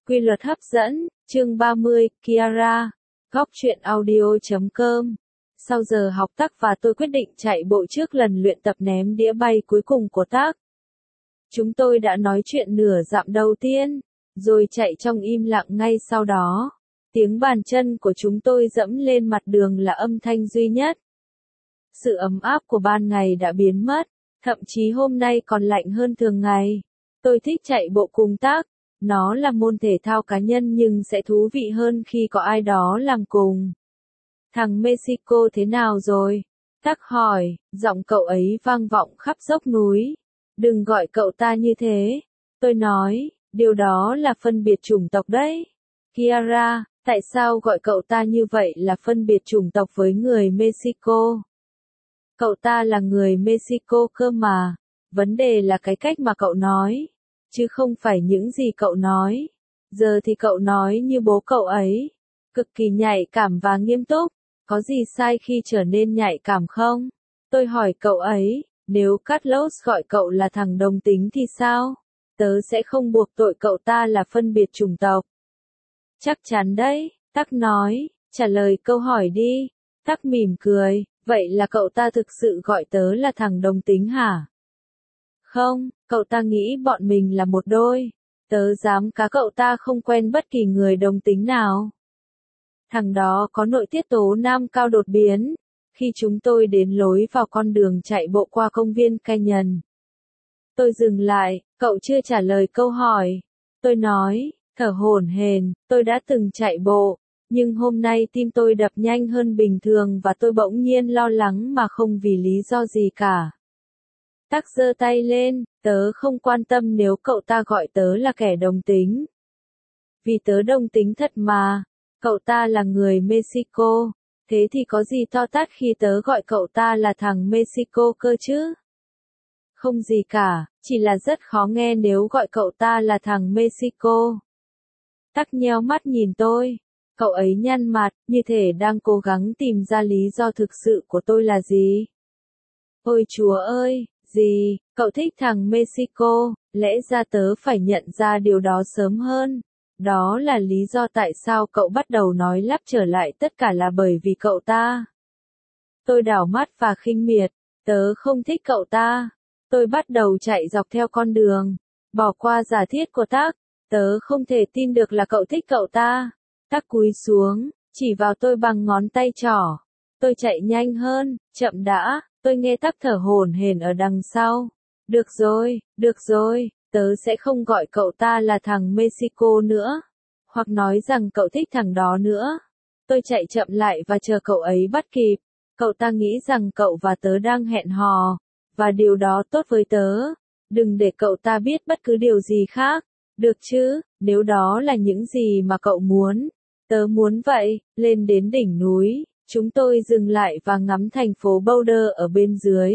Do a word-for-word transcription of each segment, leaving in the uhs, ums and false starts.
Quy luật hấp dẫn, chương ba mươi, Kiara, góc truyện audio chấm com. Sau giờ học Tắc và tôi quyết định chạy bộ trước lần luyện tập ném đĩa bay cuối cùng của Tắc. Chúng tôi đã nói chuyện nửa dặm đầu tiên, rồi chạy trong im lặng ngay sau đó. Tiếng bàn chân của chúng tôi dẫm lên mặt đường là âm thanh duy nhất. Sự ấm áp của ban ngày đã biến mất, thậm chí hôm nay còn lạnh hơn thường ngày. Tôi thích chạy bộ cùng Tắc. Nó là môn thể thao cá nhân nhưng sẽ thú vị hơn khi có ai đó làm cùng. Thằng Mexico thế nào rồi? Tắc hỏi, giọng cậu ấy vang vọng khắp dốc núi. Đừng gọi cậu ta như thế. Tôi nói, điều đó là phân biệt chủng tộc đấy. Kiara, tại sao gọi cậu ta như vậy là phân biệt chủng tộc với người Mexico? Cậu ta là người Mexico cơ mà. Vấn đề là cái cách mà cậu nói, chứ không phải những gì cậu nói. Giờ thì cậu nói như bố cậu ấy, cực kỳ nhạy cảm và nghiêm túc. Có gì sai khi trở nên nhạy cảm không? Tôi hỏi cậu ấy, nếu Carlos gọi cậu là thằng đồng tính thì sao? Tớ sẽ không buộc tội cậu ta là phân biệt chủng tộc. Chắc chắn đấy, Tắc nói, trả lời câu hỏi đi. Tắc mỉm cười, vậy là cậu ta thực sự gọi tớ là thằng đồng tính hả? Không, cậu ta nghĩ bọn mình là một đôi. Tớ dám cá cậu ta không quen bất kỳ người đồng tính nào. Thằng đó có nội tiết tố nam cao đột biến. Khi chúng tôi đến lối vào con đường chạy bộ qua công viên Canyon, tôi dừng lại, cậu chưa trả lời câu hỏi. Tôi nói, thở hổn hển, tôi đã từng chạy bộ, nhưng hôm nay tim tôi đập nhanh hơn bình thường và tôi bỗng nhiên lo lắng mà không vì lý do gì cả. Tắc giơ tay lên, tớ không quan tâm nếu cậu ta gọi tớ là kẻ đồng tính. Vì tớ đồng tính thật mà, cậu ta là người Mexico, thế thì có gì to tát khi tớ gọi cậu ta là thằng Mexico cơ chứ? Không gì cả, chỉ là rất khó nghe nếu gọi cậu ta là thằng Mexico. Tắc nheo mắt nhìn tôi, cậu ấy nhăn mặt, như thể đang cố gắng tìm ra lý do thực sự của tôi là gì. Ôi Chúa ơi! Gì, cậu thích thằng Mexico, lẽ ra tớ phải nhận ra điều đó sớm hơn. Đó là lý do tại sao cậu bắt đầu nói lắp trở lại tất cả là bởi vì cậu ta. Tôi đảo mắt và khinh miệt, tớ không thích cậu ta. Tôi bắt đầu chạy dọc theo con đường, bỏ qua giả thiết của Tắc. Tớ không thể tin được là cậu thích cậu ta. Tắc cúi xuống, chỉ vào tôi bằng ngón tay trỏ. Tôi chạy nhanh hơn, chậm đã. Tôi nghe Tắc thở hổn hển ở đằng sau. Được rồi, được rồi, tớ sẽ không gọi cậu ta là thằng Mexico nữa. Hoặc nói rằng cậu thích thằng đó nữa. Tôi chạy chậm lại và chờ cậu ấy bắt kịp. Cậu ta nghĩ rằng cậu và tớ đang hẹn hò. Và điều đó tốt với tớ. Đừng để cậu ta biết bất cứ điều gì khác. Được chứ, nếu đó là những gì mà cậu muốn. Tớ muốn vậy, lên đến đỉnh núi. Chúng tôi dừng lại và ngắm thành phố Boulder ở bên dưới.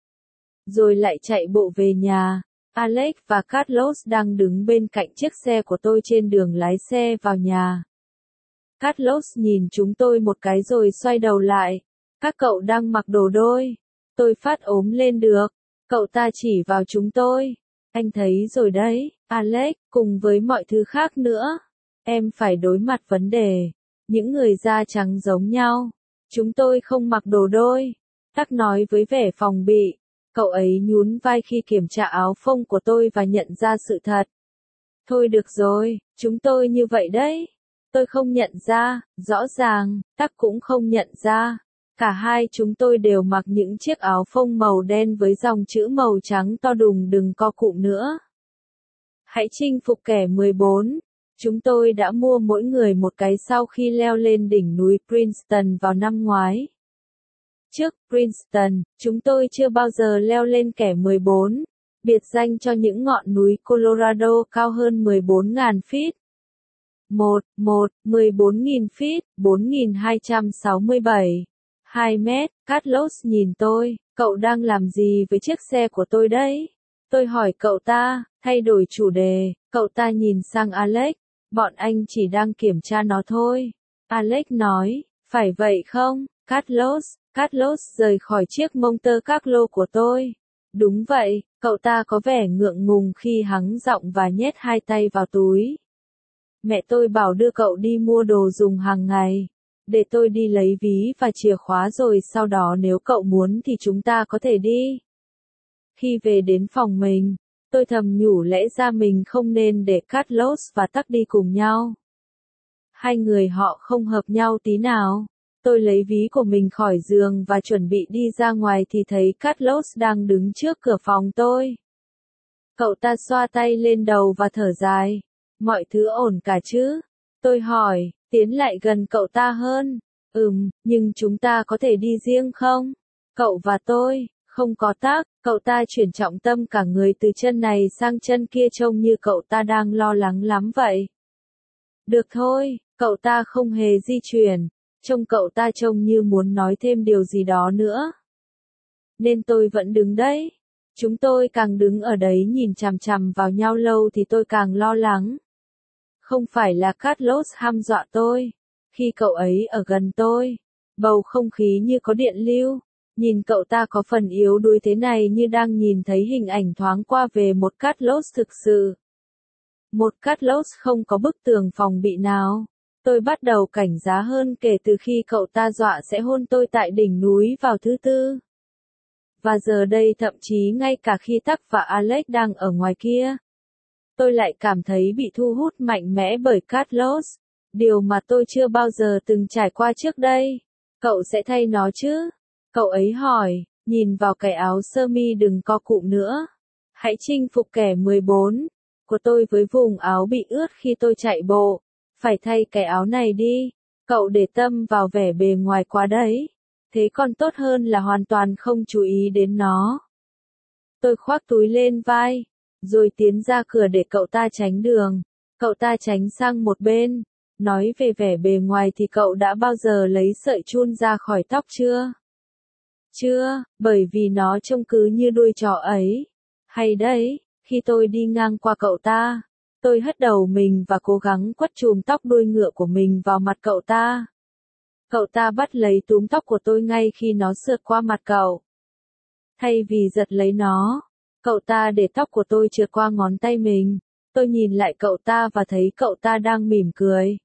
Rồi lại chạy bộ về nhà. Alex và Carlos đang đứng bên cạnh chiếc xe của tôi trên đường lái xe vào nhà. Carlos nhìn chúng tôi một cái rồi xoay đầu lại. Các cậu đang mặc đồ đôi. Tôi phát ốm lên được. Cậu ta chỉ vào chúng tôi. Anh thấy rồi đấy, Alex, cùng với mọi thứ khác nữa. Em phải đối mặt vấn đề. Những người da trắng giống nhau. Chúng tôi không mặc đồ đôi. Tắc nói với vẻ phòng bị. Cậu ấy nhún vai khi kiểm tra áo phông của tôi và nhận ra sự thật. Thôi được rồi, chúng tôi như vậy đấy. Tôi không nhận ra, rõ ràng, Tắc cũng không nhận ra. Cả hai chúng tôi đều mặc những chiếc áo phông màu đen với dòng chữ màu trắng to đùng đừng co cụm nữa. Hãy chinh phục kẻ mười bốn. Chúng tôi đã mua mỗi người một cái sau khi leo lên đỉnh núi Princeton vào năm ngoái. Trước Princeton, chúng tôi chưa bao giờ leo lên kẻ mười bốn, biệt danh cho những ngọn núi Colorado cao hơn mười bốn nghìn feet. một, một, mười bốn nghìn feet, bốn nghìn hai trăm sáu mươi bảy. hai mét, Carlos nhìn tôi, cậu đang làm gì với chiếc xe của tôi đấy? Tôi hỏi cậu ta, thay đổi chủ đề, cậu ta nhìn sang Alex. Bọn anh chỉ đang kiểm tra nó thôi. Alex nói, phải vậy không, Carlos? Carlos rời khỏi chiếc Monte Carlo của tôi. Đúng vậy, cậu ta có vẻ ngượng ngùng khi hắng giọng và nhét hai tay vào túi. Mẹ tôi bảo đưa cậu đi mua đồ dùng hàng ngày. Để tôi đi lấy ví và chìa khóa rồi sau đó nếu cậu muốn thì chúng ta có thể đi. Khi về đến phòng mình, tôi thầm nhủ lẽ ra mình không nên để Carlos và Tắc đi cùng nhau. Hai người họ không hợp nhau tí nào. Tôi lấy ví của mình khỏi giường và chuẩn bị đi ra ngoài thì thấy Carlos đang đứng trước cửa phòng tôi. Cậu ta xoa tay lên đầu và thở dài. Mọi thứ ổn cả chứ? Tôi hỏi, tiến lại gần cậu ta hơn. Ừm, nhưng chúng ta có thể đi riêng không? Cậu và tôi, không có Tắc. Cậu ta chuyển trọng tâm cả người từ chân này sang chân kia trông như cậu ta đang lo lắng lắm vậy. Được thôi, cậu ta không hề di chuyển. Trông cậu ta trông như muốn nói thêm điều gì đó nữa. Nên tôi vẫn đứng đấy. Chúng tôi càng đứng ở đấy nhìn chằm chằm vào nhau lâu thì tôi càng lo lắng. Không phải là Carlos hăm dọa tôi. Khi cậu ấy ở gần tôi, bầu không khí như có điện lưu. Nhìn cậu ta có phần yếu đuối thế này như đang nhìn thấy hình ảnh thoáng qua về một Carlos thực sự. Một Carlos không có bức tường phòng bị nào. Tôi bắt đầu cảnh giác hơn kể từ khi cậu ta dọa sẽ hôn tôi tại đỉnh núi vào thứ tư. Và giờ đây thậm chí ngay cả khi Tắc và Alex đang ở ngoài kia, tôi lại cảm thấy bị thu hút mạnh mẽ bởi Carlos, điều mà tôi chưa bao giờ từng trải qua trước đây. Cậu sẽ thay nó chứ? Cậu ấy hỏi, nhìn vào cái áo sơ mi đừng co cụm nữa. Hãy chinh phục kẻ mười bốn của tôi với vùng áo bị ướt khi tôi chạy bộ. Phải thay cái áo này đi. Cậu để tâm vào vẻ bề ngoài quá đấy. Thế còn tốt hơn là hoàn toàn không chú ý đến nó. Tôi khoác túi lên vai, rồi tiến ra cửa để cậu ta tránh đường. Cậu ta tránh sang một bên. Nói về vẻ bề ngoài thì cậu đã bao giờ lấy sợi chun ra khỏi tóc chưa? Chưa, bởi vì nó trông cứ như đuôi chó ấy. Hay đấy, khi tôi đi ngang qua cậu ta, tôi hất đầu mình và cố gắng quất chùm tóc đuôi ngựa của mình vào mặt cậu ta. Cậu ta bắt lấy túm tóc của tôi ngay khi nó sượt qua mặt cậu. Thay vì giật lấy nó, cậu ta để tóc của tôi trượt qua ngón tay mình. Tôi nhìn lại cậu ta và thấy cậu ta đang mỉm cười.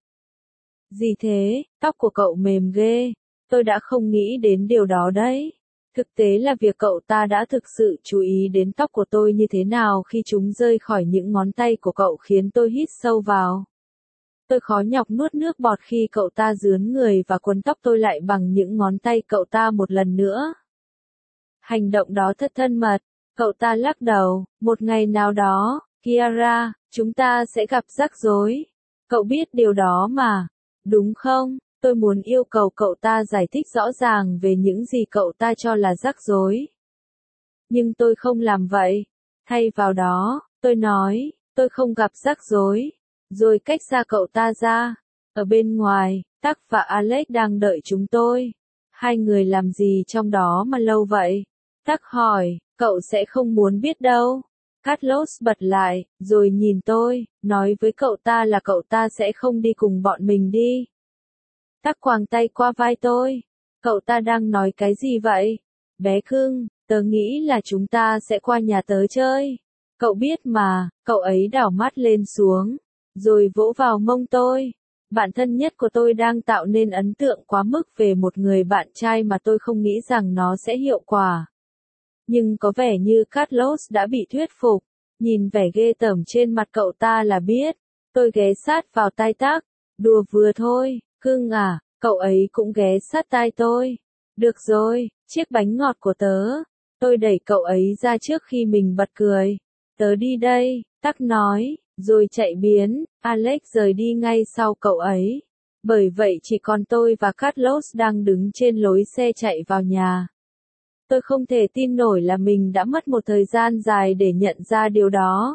Gì thế, tóc của cậu mềm ghê. Tôi đã không nghĩ đến điều đó đấy. Thực tế là việc cậu ta đã thực sự chú ý đến tóc của tôi như thế nào khi chúng rơi khỏi những ngón tay của cậu khiến tôi hít sâu vào. Tôi khó nhọc nuốt nước bọt khi cậu ta rướn người và quấn tóc tôi lại bằng những ngón tay cậu ta một lần nữa. Hành động đó thật thân mật. Cậu ta lắc đầu, một ngày nào đó, Kiara, chúng ta sẽ gặp rắc rối. Cậu biết điều đó mà, đúng không? Tôi muốn yêu cầu cậu ta giải thích rõ ràng về những gì cậu ta cho là rắc rối. Nhưng tôi không làm vậy. Thay vào đó, tôi nói, tôi không gặp rắc rối. Rồi cách xa cậu ta ra. Ở bên ngoài, Tắc và Alex đang đợi chúng tôi. Hai người làm gì trong đó mà lâu vậy? Tắc hỏi, cậu sẽ không muốn biết đâu. Carlos bật lại, rồi nhìn tôi, nói với cậu ta là cậu ta sẽ không đi cùng bọn mình đi. Tắc quàng tay qua vai tôi. Cậu ta đang nói cái gì vậy? Bé cưng, tớ nghĩ là chúng ta sẽ qua nhà tớ chơi. Cậu biết mà, cậu ấy đảo mắt lên xuống, rồi vỗ vào mông tôi. Bạn thân nhất của tôi đang tạo nên ấn tượng quá mức về một người bạn trai mà tôi không nghĩ rằng nó sẽ hiệu quả. Nhưng có vẻ như Carlos đã bị thuyết phục. Nhìn vẻ ghê tởm trên mặt cậu ta là biết. Tôi ghé sát vào tai Tắc. Đùa vừa thôi, cưng à, cậu ấy cũng ghé sát tai tôi. Được rồi, chiếc bánh ngọt của tớ. Tôi đẩy cậu ấy ra trước khi mình bật cười. Tớ đi đây, Tắc nói, rồi chạy biến. Alex rời đi ngay sau cậu ấy. Bởi vậy chỉ còn tôi và Carlos đang đứng trên lối xe chạy vào nhà. Tôi không thể tin nổi là mình đã mất một thời gian dài để nhận ra điều đó.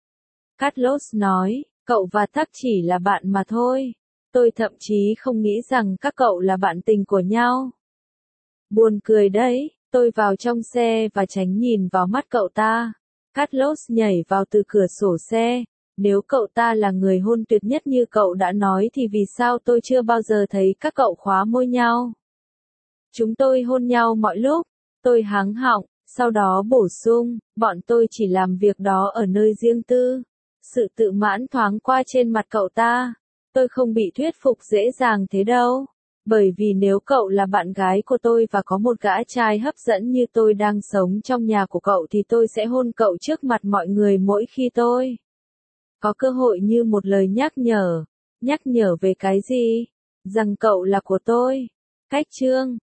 Carlos nói, cậu và Tắc chỉ là bạn mà thôi. Tôi thậm chí không nghĩ rằng các cậu là bạn tình của nhau. Buồn cười đấy, tôi vào trong xe và tránh nhìn vào mắt cậu ta. Carlos nhảy vào từ cửa sổ xe. Nếu cậu ta là người hôn tuyệt nhất như cậu đã nói thì vì sao tôi chưa bao giờ thấy các cậu khóa môi nhau? Chúng tôi hôn nhau mọi lúc. Tôi hắng họng, sau đó bổ sung, bọn tôi chỉ làm việc đó ở nơi riêng tư. Sự tự mãn thoáng qua trên mặt cậu ta. Tôi không bị thuyết phục dễ dàng thế đâu. Bởi vì nếu cậu là bạn gái của tôi và có một gã trai hấp dẫn như tôi đang sống trong nhà của cậu thì tôi sẽ hôn cậu trước mặt mọi người mỗi khi tôi có cơ hội, như một lời nhắc nhở. Nhắc nhở về cái gì? Rằng cậu là của tôi. Cách chương